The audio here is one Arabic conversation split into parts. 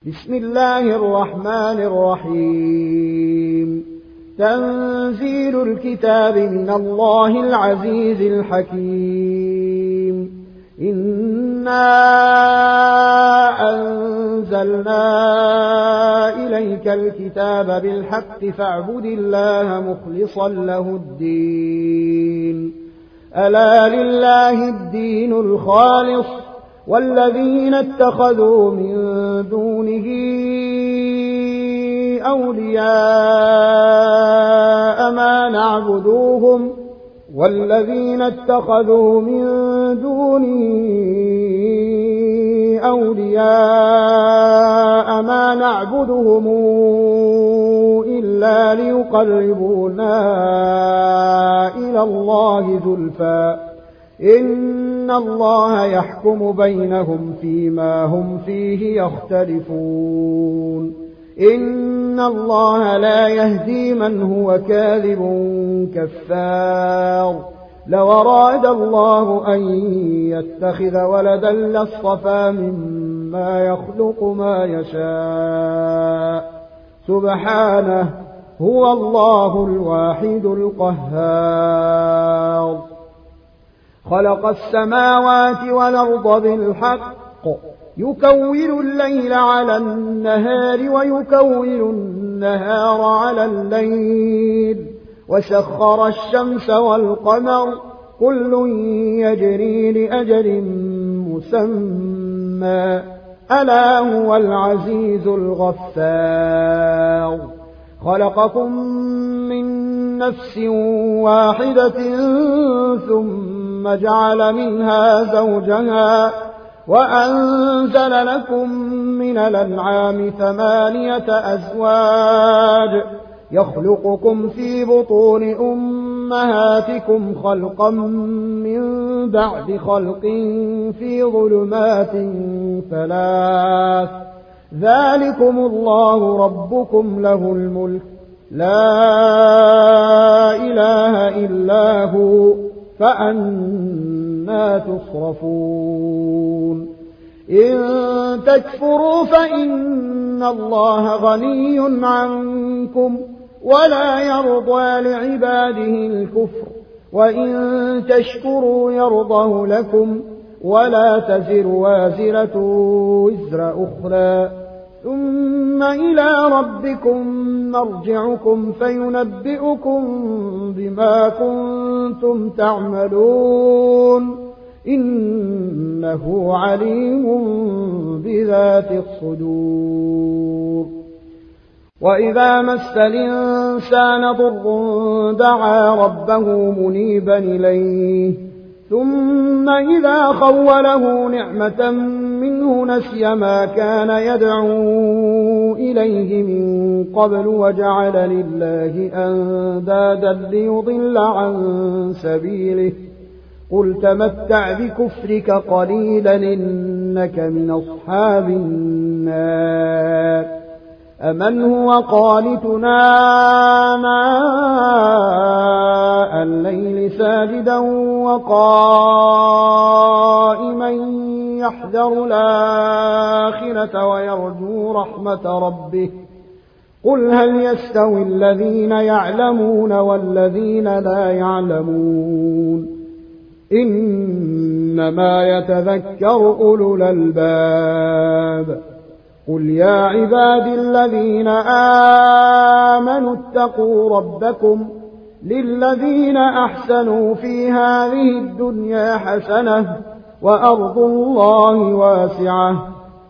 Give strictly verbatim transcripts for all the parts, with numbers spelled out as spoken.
بسم الله الرحمن الرحيم تنزيل الكتاب من الله العزيز الحكيم إنا أنزلنا إليك الكتاب بالحق فاعبد الله مخلصا له الدين ألا لله الدين الخالص والذين اتخذوا من دونه أولياء ما نعبدوهم والذين اتخذوا من دونه أولياء ما نعبدهم إلا ليقربونا إلى الله زلفى إن الله يحكم بينهم فيما هم فيه يختلفون إن الله لا يهدي من هو كاذب كفار لو أراد الله أن يتخذ ولدا لاصطفى مما يخلق ما يشاء سبحانه هو الله الواحد القهار خلق السماوات والأرض بالحق يكور الليل على النهار ويكور النهار على الليل وسخر الشمس والقمر كل يجري لأجل مسمى ألا هو العزيز الغفار خلقكم من نفس واحدة ثم جعل منها زوجها وأنزل لكم من الأنعام ثمانية أزواج يخلقكم في بطون أمهاتكم خلقا من بعد خلق في ظلمات ثلاث ذلكم الله ربكم له الملك لا إله إلا هو فأنى تصرفون إن تكفروا فإن الله غني عنكم ولا يرضى لعباده الكفر وإن تشكروا يرضه لكم ولا تزر وازرة وزر أخرى ثم إلى ربكم مرجعكم فينبئكم بما كنتم تعملون إنه عليم بذات الصدور وإذا مس الإنسان ضر دعا ربه منيبا إليه ثم إذا خوله نعمة منه نسي ما كان يدعو إليه من قبل وجعل لله أندادا ليضل عن سبيله قل تمتع بكفرك قليلا إنك من أصحاب النار أمن هو قانتنا آناء الليل ساجدا وقائما يحذر الآخرة ويرجو رحمة ربه قل هل يستوي الذين يعلمون والذين لا يعلمون إنما يتذكر أولو الألباب قل يا عباد الذين آمنوا اتقوا ربكم للذين أحسنوا في هذه الدنيا حسنة وأرض الله واسعة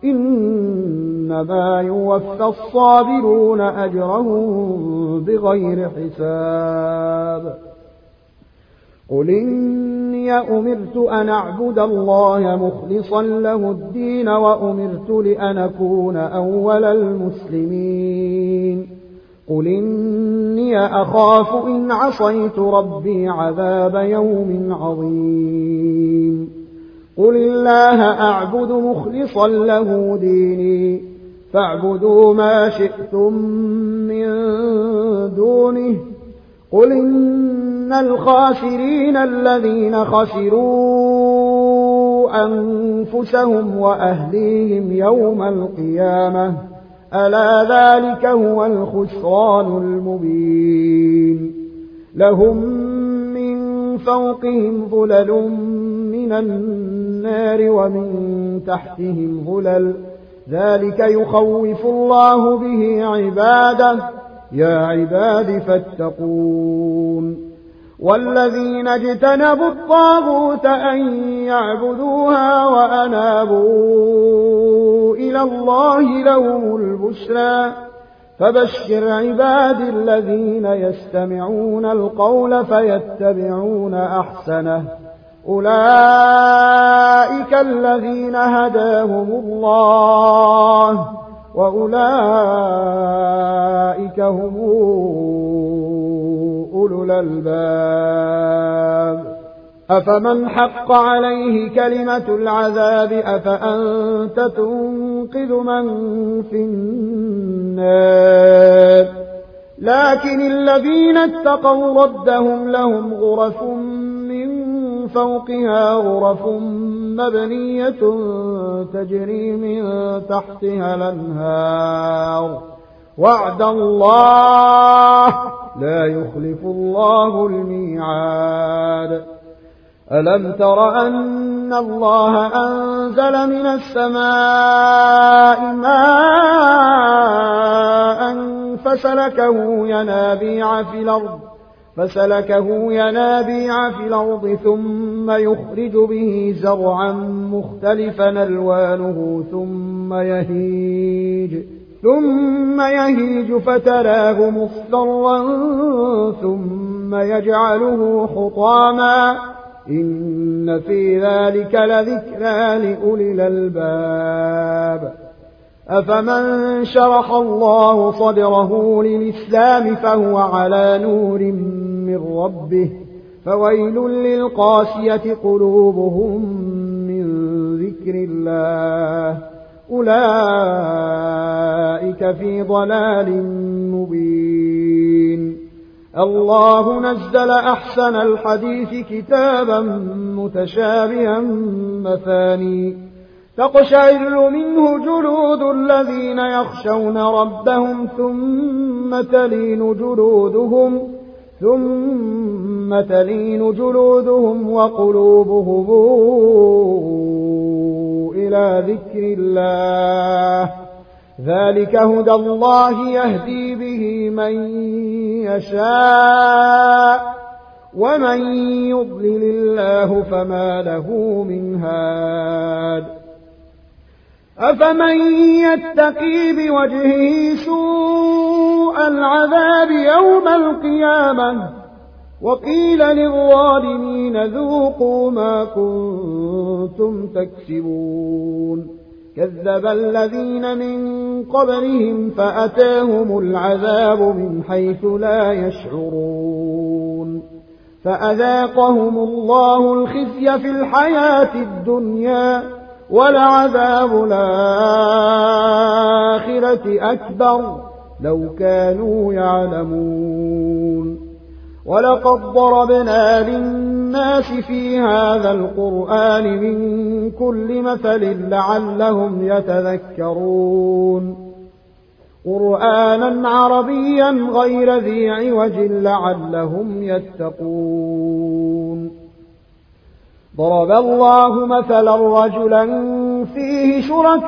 إنما يوفى الصابرون أجرهم بغير حساب قل إني أمرت أن أعبد الله مخلصا له الدين وأمرت لأن أكون أول المسلمين قل إني أخاف إن عصيت ربي عذاب يوم عظيم قل الله أعبد مخلصا له ديني فاعبدوا ما شئتم من دونه قل إن الخاسرين الذين خسروا قوا أنفسهم وأهليهم يوم القيامة ألا ذلك هو الخسران المبين لهم من فوقهم ظلل من النار ومن تحتهم ظلل ذلك يخوف الله به عباده يا عباد فاتقون والذين اجتنبوا الطاغوت أن يعبدوها وأنابوا إلى الله لهم البشرى فبشر عباد الذين يستمعون القول فيتبعون أحسنه أولئك الذين هداهم الله وأولئك هم أولو الألباب أفمن حق عليه كلمة العذاب أفأنت تنقذ من في النار لكن الذين اتقوا ربهم لهم غرف من فوقها غرف مبنية تجري من تحتها الأنهار وعد الله لا يخلف الله الميعاد ألم تر أن الله أنزل من السماء ماء فسلكه ينابيع في الأرض فسلكه ينابيع في الأرض ثم يخرج به زرعا مختلفا ألوانه ثم يهيج ثم يهيج فتراه مصفرا ثم يجعله حطاما إن في ذلك لذكرى لأولي الألباب أفمن شرح الله صدره للإسلام فهو على نور من ربه فويل للقاسية قلوبهم من ذكر الله أولئك في ضلال مبين الله نزل أحسن الحديث كتابا متشابها مثاني تقشعر منه جلود الذين يخشون ربهم ثم تلين جلودهم ثم تلين جلودهم وقلوبهم إلى ذكر الله ذلك هدى الله يهدي به من يشاء ومن يضلل الله فما له من هاد أفمن يتقي بوجهه سوء العذاب يوم القيامة وقيل للظالمين ذوقوا ما كنتم تكسبون كذب الذين من قبلهم فأتاهم العذاب من حيث لا يشعرون فأذاقهم الله الخزي في الحياة الدنيا ولعذاب الآخرة أكبر لو كانوا يعلمون ولقد ضربنا للناس في هذا القرآن من كل مثل لعلهم يتذكرون قرآنا عربيا غير ذي عوج لعلهم يتقون ضرب الله مثلا رجلا فيه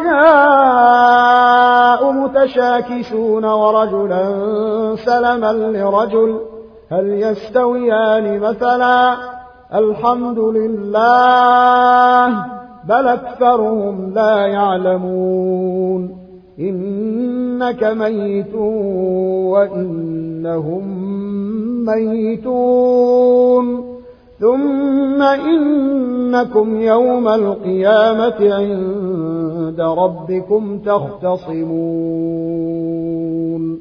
شركاء متشاكسون ورجلا سلما لرجل هل يستويان مثلا الحمد لله بل أكثرهم لا يعلمون إنك ميت وإنهم ميتون ثم إنكم يوم القيامة عند ربكم تختصمون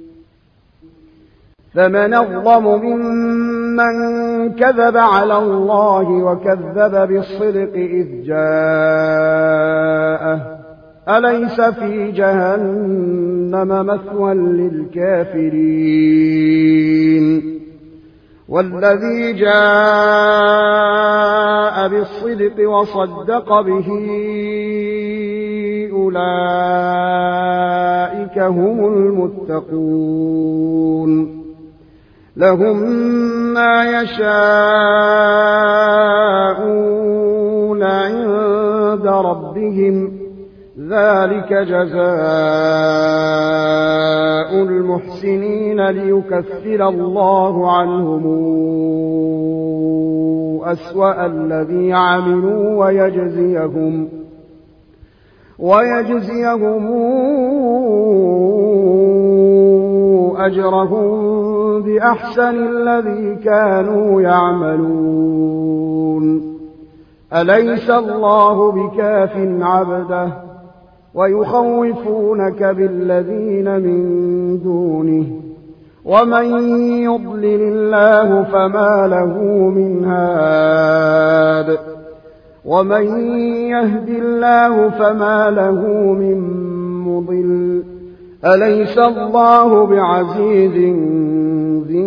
فمن أظلم ممن كذب على الله وكذب بالصدق إذ جاءه أليس في جهنم مثوى للكافرين والذي جاء بالصدق وصدق به أولئك هم المتقون لهم ما يشاءون عند ربهم ذلك جزاء المحسنين ليكفر الله عنهم أسوأ الذي عملوا ويجزيهم ويجزيهم أجرهم بأحسن الذي كانوا يعملون أليس الله بكاف عبده ويخوفونك بالذين من دونه ومن يضلل الله فما له من هاد ومن يهد الله فما له من مضل أليس الله بعزيز ذي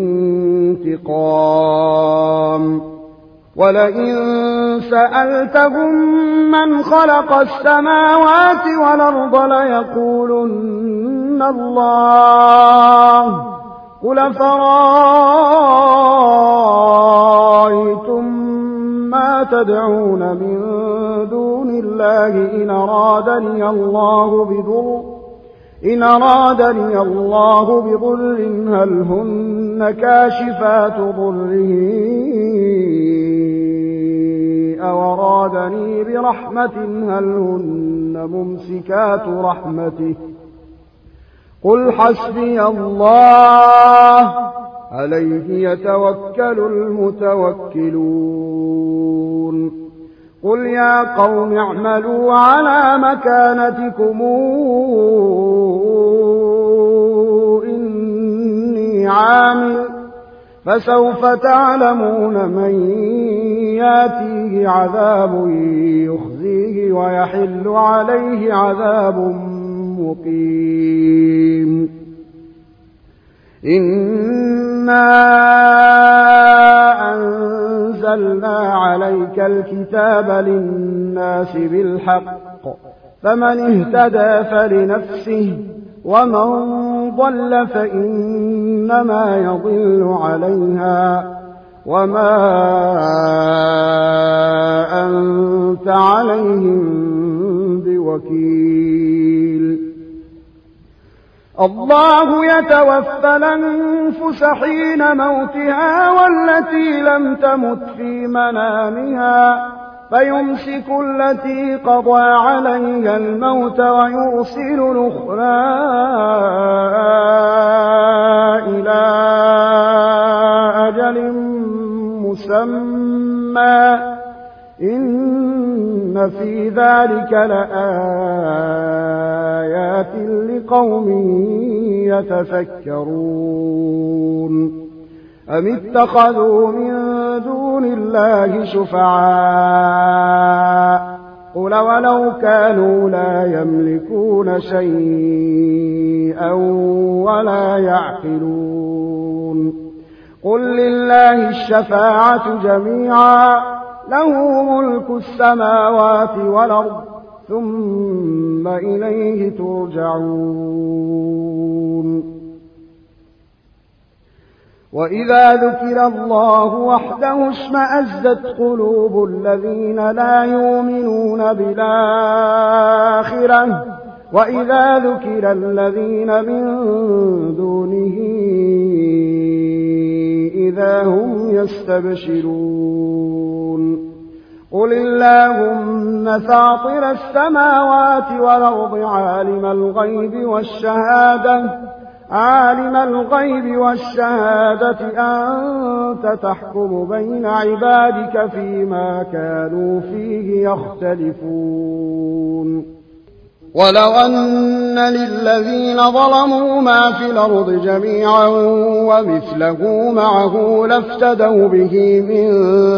انتقام ولئن سألتهم من خلق السماوات والأرض ليقولن الله قل فرأيتم ما تدعون من دون الله إن أرادني الله بضر إن أرادني الله بضر هل هن كاشفات ضره أو أرادني برحمة هل هن ممسكات رحمته قل حسبي الله عليه يتوكل المتوكلون قل يا قوم اعملوا على مكانتكم إني عامل فسوف تعلمون من ياتيه عذاب يخزيه ويحل عليه عذاب مقيم إنا أنزلنا عليك الكتاب للناس بالحق فمن اهتدى فلنفسه ومن ضل فإنما يضل عليها وما أنت عليهم بوكيل الله يتوفى الأنفس حين موتها والتي لم تمت في منامها فيمسك التي قضى عليها الموت ويرسل الأخرى إلى أجل مسمى إن في ذلك لآيات لقوم يتفكرون أم اتخذوا من دون الله شفعاء قل ولو كانوا لا يملكون شيئا ولا يعقلون قل لله الشفاعة جميعا له ملك السماوات والأرض ثم إليه ترجعون وإذا ذكر الله وحده اشمأزت قلوب الذين لا يؤمنون بالآخرة وإذا ذكر الذين من دونه إذا هم يستبشرون قل اللهم فاطر السماوات والأرض عالم الغيب والشهادة عالم الغيب والشهادة أنت تحكم بين عبادك فيما كانوا فيه يختلفون ولو أن للذين ظلموا ما في الأرض جميعا ومثله معه لافتدوا به من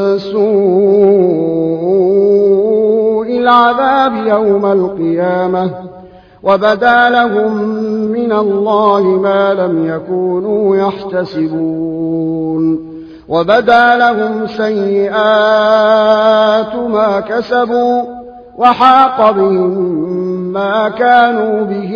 سوء العذاب يوم القيامة وبدا لهم من الله ما لم يكونوا يحتسبون وبدا لهم سيئات ما كسبوا وحاق بهم ما كانوا به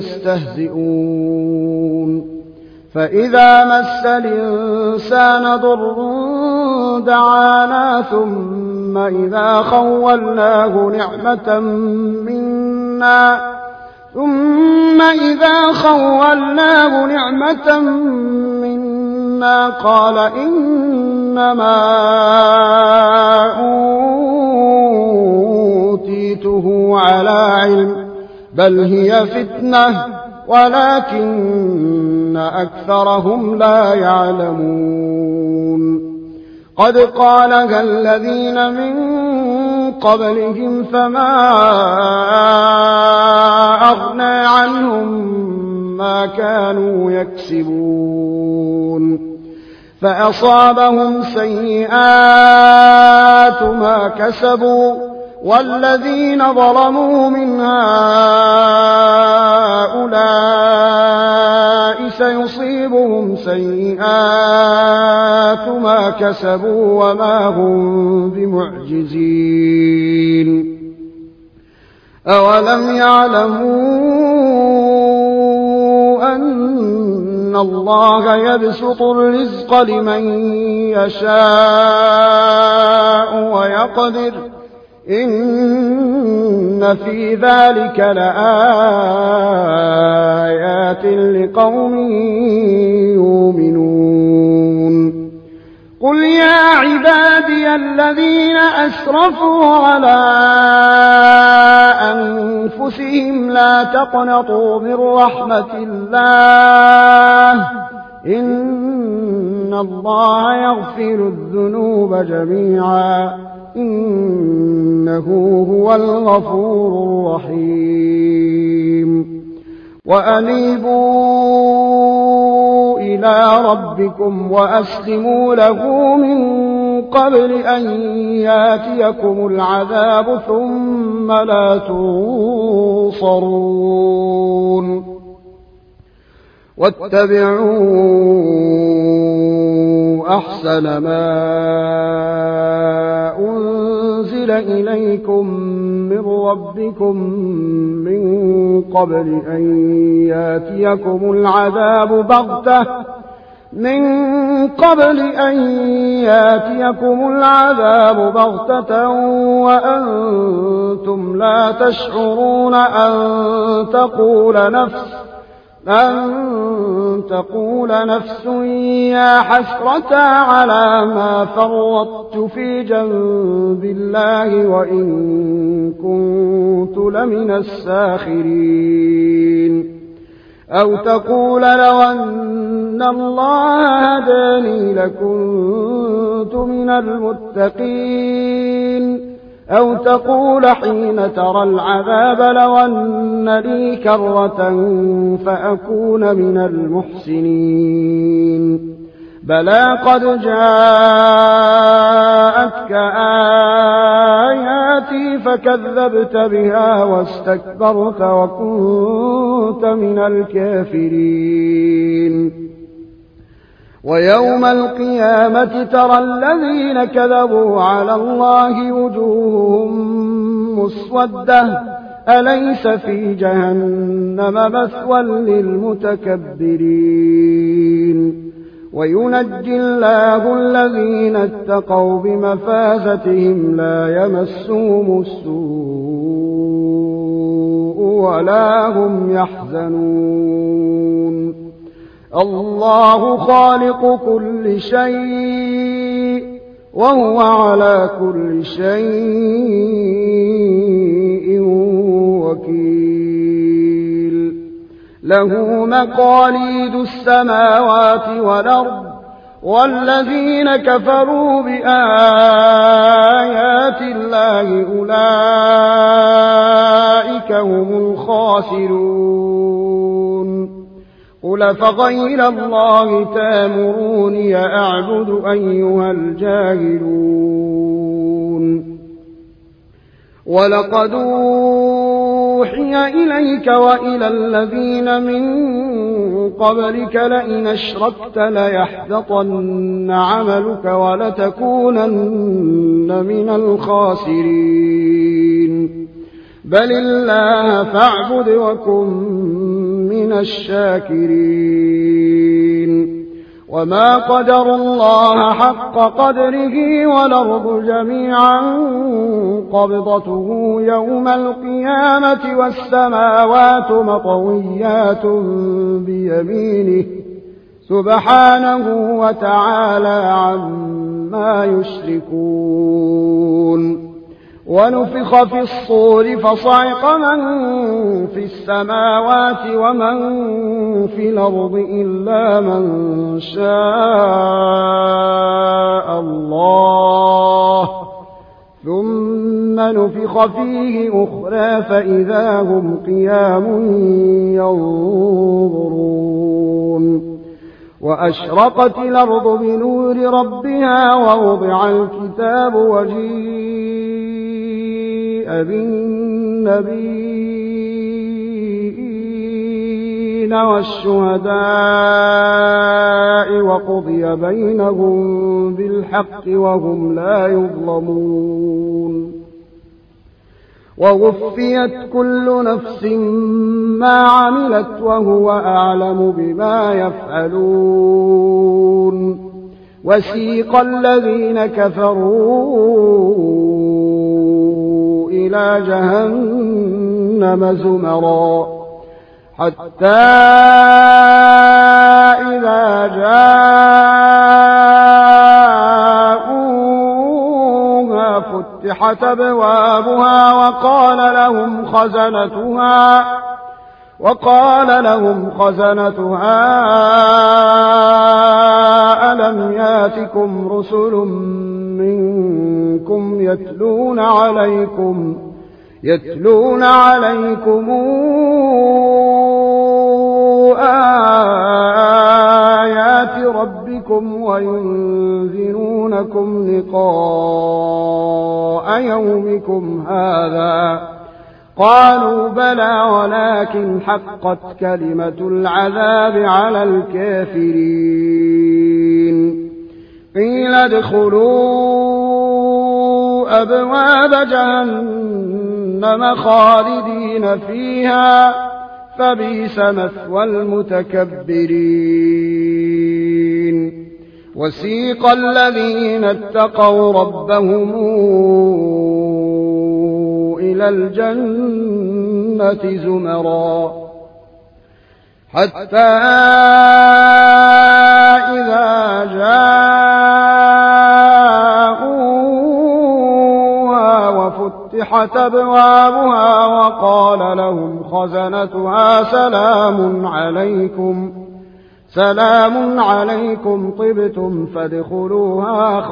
يستهزئون فإذا مس الإنسان ضر دعانا ثم إذا خولناه نعمة منا ثم إذا خولناه نعمة منا قال إنما أوتيته على علم بل هي فتنة ولكن أكثرهم لا يعلمون قد قالها الذين من قبلهم فما أغنى عنهم ما كانوا يكسبون فأصابهم سيئات ما كسبوا والذين ظلموا من هؤلاء سيصيبهم سيئات ما كسبوا وما هم بمعجزين أولم يعلموا أن الله يبسط الرزق لمن يشاء ويقدر إن في ذلك لآيات لقوم يؤمنون قل يا عبادي الذين أسرفوا على أنفسهم لا تقنطوا من رحمة الله إن الله يغفر الذنوب جميعا إنه هو الغفور الرحيم وأنيبوا إلى ربكم وأسلموا له من قبل أن ياتيكم العذاب ثم لا تنصرون واتبعوا أحسن ما أنزل إليكم من ربكم من قبل أن ياتيكم العذاب بغتة من قبل أن ياتيكم العذاب بغتة وأنتم لا تشعرون أن تقول نفس أن تقول نفس يا حسرة على ما فرطت في جنب الله وإن كنت لمن الساخرين أو تقول لو أن الله هداني لكنت من المتقين أو تقول حين ترى العذاب لو أن لي كرة فأكون من المحسنين بلى قد جاءتك آياتي فكذبت بها واستكبرت وكنت من الكافرين ويوم القيامة ترى الذين كذبوا على الله وجوههم مسودة أليس في جهنم مثوى للمتكبرين وينجي الله الذين اتقوا بمفازتهم لا يمسهم السوء ولا هم يحزنون الله خالق كل شيء وهو على كل شيء وكيل له مقاليد السماوات والأرض والذين كفروا بآيات الله أولئك هم الخاسرون قل فغير الله تامروني أعبد أيها الجاهلون ولقد أوحي إليك وإلى الذين من قبلك لئن أشركت ليحبطن عملك ولتكونن من الخاسرين بل الله فاعبد وكن من الشاكرين وما قدروا الله حق قدره والأرض جميعا قبضته يوم القيامة والسماوات مطويات بيمينه سبحانه وتعالى عما يشركون ونفخ في الصور فصعق من في السماوات ومن في الأرض إلا من شاء الله ثم نفخ فيه أخرى فإذا هم قيام ينظرون وأشرقت الأرض بنور ربها ووضع الكتاب وجيء بالنبيين والشهداء وقضي بينهم بالحق وهم لا يظلمون ووفيت كل نفس ما عملت وهو أعلم بما يفعلون وسيق الذين كفروا إلى جهنم زمرا حتى إذا جاءوها فتحت أبوابها وقال لهم خزنتها وقال لهم خزنتها ألم ياتكم رسل منكم يتلون عليكم يتلون عليكم آيات ربكم وينذرونكم لقاء يومكم هذا قالوا بلى ولكن حقت كلمة العذاب على الكافرين قيل ادخلوا أبواب جهنم خالدين فيها فبئس مثوى المتكبرين وسيق الذين اتقوا ربهم إلى الجنة زمرا حتى إذا جاءوها وفتحت أبوابها وقال لهم خزنتها سلام عليكم سلام عليكم طبتم فادخلوها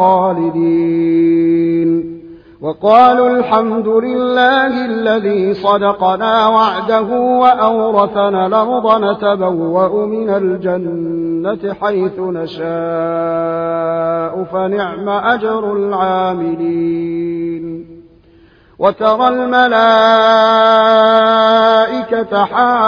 خالدين وقالوا الحمد لله الذي صدقنا وعده وأورثنا الأرض نتبوأ من الجنة حيث نشاء فنعم أجر العاملين وترى الملائكة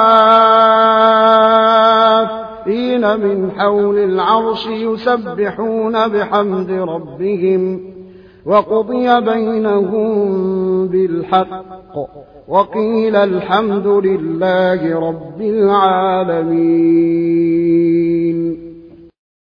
حافين من حول العرش يسبحون بحمد ربهم وقضي بينهم بالحق وقيل الحمد لله رب العالمين.